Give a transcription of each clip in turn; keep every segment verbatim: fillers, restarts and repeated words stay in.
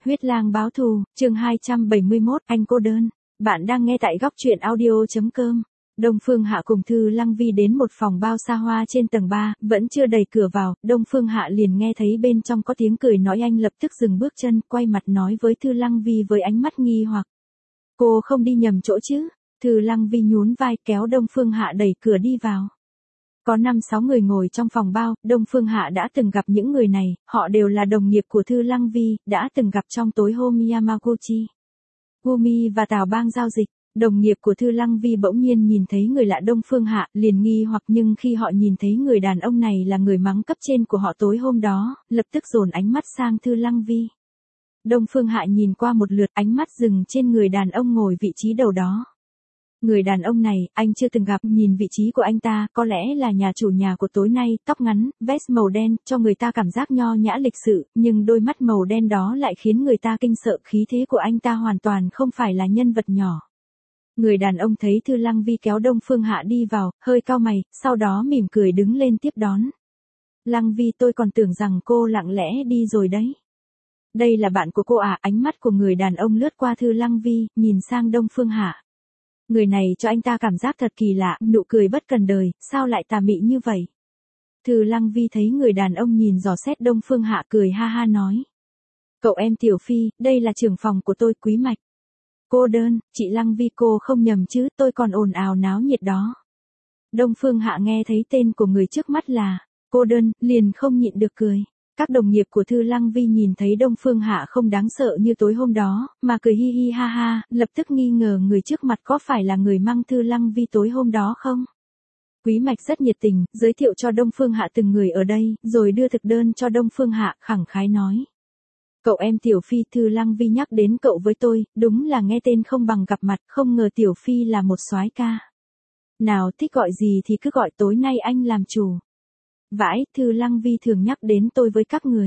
Huyết lang báo thù, chương hai trăm bảy mươi mốt, anh cô đơn. Bạn đang nghe tại góc truyện audio chấm com. Đông Phương Hạ cùng Thư Lăng Vi đến một phòng bao xa hoa trên tầng ba, vẫn chưa đẩy cửa vào, Đông Phương Hạ liền nghe thấy bên trong có tiếng cười nói, anh lập tức dừng bước chân, quay mặt nói với Thư Lăng Vi với ánh mắt nghi hoặc. Cô không đi nhầm chỗ chứ? Thư Lăng Vi nhún vai kéo Đông Phương Hạ đẩy cửa đi vào. Có năm sáu người ngồi trong phòng bao, Đông Phương Hạ đã từng gặp những người này, họ đều là đồng nghiệp của Thư Lăng Vi, đã từng gặp trong tối hôm Yamaguchi. Gumi và Tào Bang giao dịch, đồng nghiệp của Thư Lăng Vi bỗng nhiên nhìn thấy người lạ Đông Phương Hạ, liền nghi hoặc, nhưng khi họ nhìn thấy người đàn ông này là người mắng cấp trên của họ tối hôm đó, lập tức dồn ánh mắt sang Thư Lăng Vi. Đông Phương Hạ nhìn qua một lượt, ánh mắt dừng trên người đàn ông ngồi vị trí đầu đó. Người đàn ông này, anh chưa từng gặp, nhìn vị trí của anh ta, có lẽ là nhà chủ nhà của tối nay, tóc ngắn, vest màu đen, cho người ta cảm giác nho nhã lịch sự, nhưng đôi mắt màu đen đó lại khiến người ta kinh sợ, khí thế của anh ta hoàn toàn không phải là nhân vật nhỏ. Người đàn ông thấy Thư Lăng Vi kéo Đông Phương Hạ đi vào, hơi cau mày, sau đó mỉm cười đứng lên tiếp đón. Lăng Vi, tôi còn tưởng rằng cô lặng lẽ đi rồi đấy. Đây là bạn của cô à? Ánh mắt của người đàn ông lướt qua Thư Lăng Vi, nhìn sang Đông Phương Hạ. Người này cho anh ta cảm giác thật kỳ lạ, nụ cười bất cần đời, sao lại tà mị như vậy? Thư Lăng Vi thấy người đàn ông nhìn dò xét Đông Phương Hạ, cười ha ha nói. Cậu em Tiểu Phi, đây là trưởng phòng của tôi, Quý Mạch. Cô đơn, chị Lăng Vi, cô không nhầm chứ, tôi còn ồn ào náo nhiệt đó. Đông Phương Hạ nghe thấy tên của người trước mắt là cô đơn, liền không nhịn được cười. Các đồng nghiệp của Thư Lăng Vi nhìn thấy Đông Phương Hạ không đáng sợ như tối hôm đó, mà cười hi hi ha ha, lập tức nghi ngờ người trước mặt có phải là người mang Thư Lăng Vi tối hôm đó không. Quý Mạch rất nhiệt tình, giới thiệu cho Đông Phương Hạ từng người ở đây, rồi đưa thực đơn cho Đông Phương Hạ, khẳng khái nói. Cậu em Tiểu Phi, Thư Lăng Vi nhắc đến cậu với tôi, đúng là nghe tên không bằng gặp mặt, không ngờ Tiểu Phi là một soái ca. Nào, thích gọi gì thì cứ gọi, tối nay anh làm chủ. Vãi, Thư Lăng Vi thường nhắc đến tôi với các người.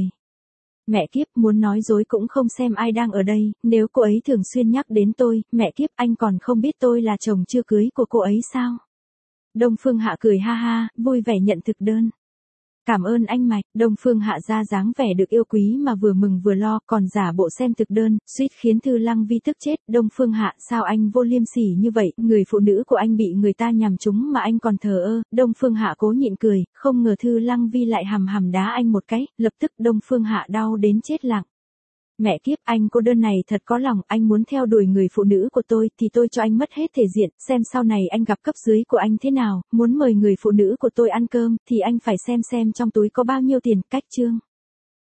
Mẹ kiếp, muốn nói dối cũng không xem ai đang ở đây, nếu cô ấy thường xuyên nhắc đến tôi, mẹ kiếp, anh còn không biết tôi là chồng chưa cưới của cô ấy sao? Đông Phương Hạ cười ha ha, vui vẻ nhận thực đơn. Cảm ơn anh Mạch. Đông Phương Hạ ra dáng vẻ được yêu quý mà vừa mừng vừa lo, còn giả bộ xem thực đơn, suýt khiến Thư Lăng Vi tức chết. Đông Phương Hạ, sao anh vô liêm sỉ như vậy, người phụ nữ của anh bị người ta nhằm trúng mà anh còn thờ ơ. Đông Phương Hạ cố nhịn cười, không ngờ Thư Lăng Vi lại hầm hầm đá anh một cái, lập tức Đông Phương Hạ đau đến chết lặng. Mẹ kiếp, anh cô đơn này thật có lòng, anh muốn theo đuổi người phụ nữ của tôi thì tôi cho anh mất hết thể diện, xem sau này anh gặp cấp dưới của anh thế nào, muốn mời người phụ nữ của tôi ăn cơm thì anh phải xem xem trong túi có bao nhiêu tiền. Cách chương.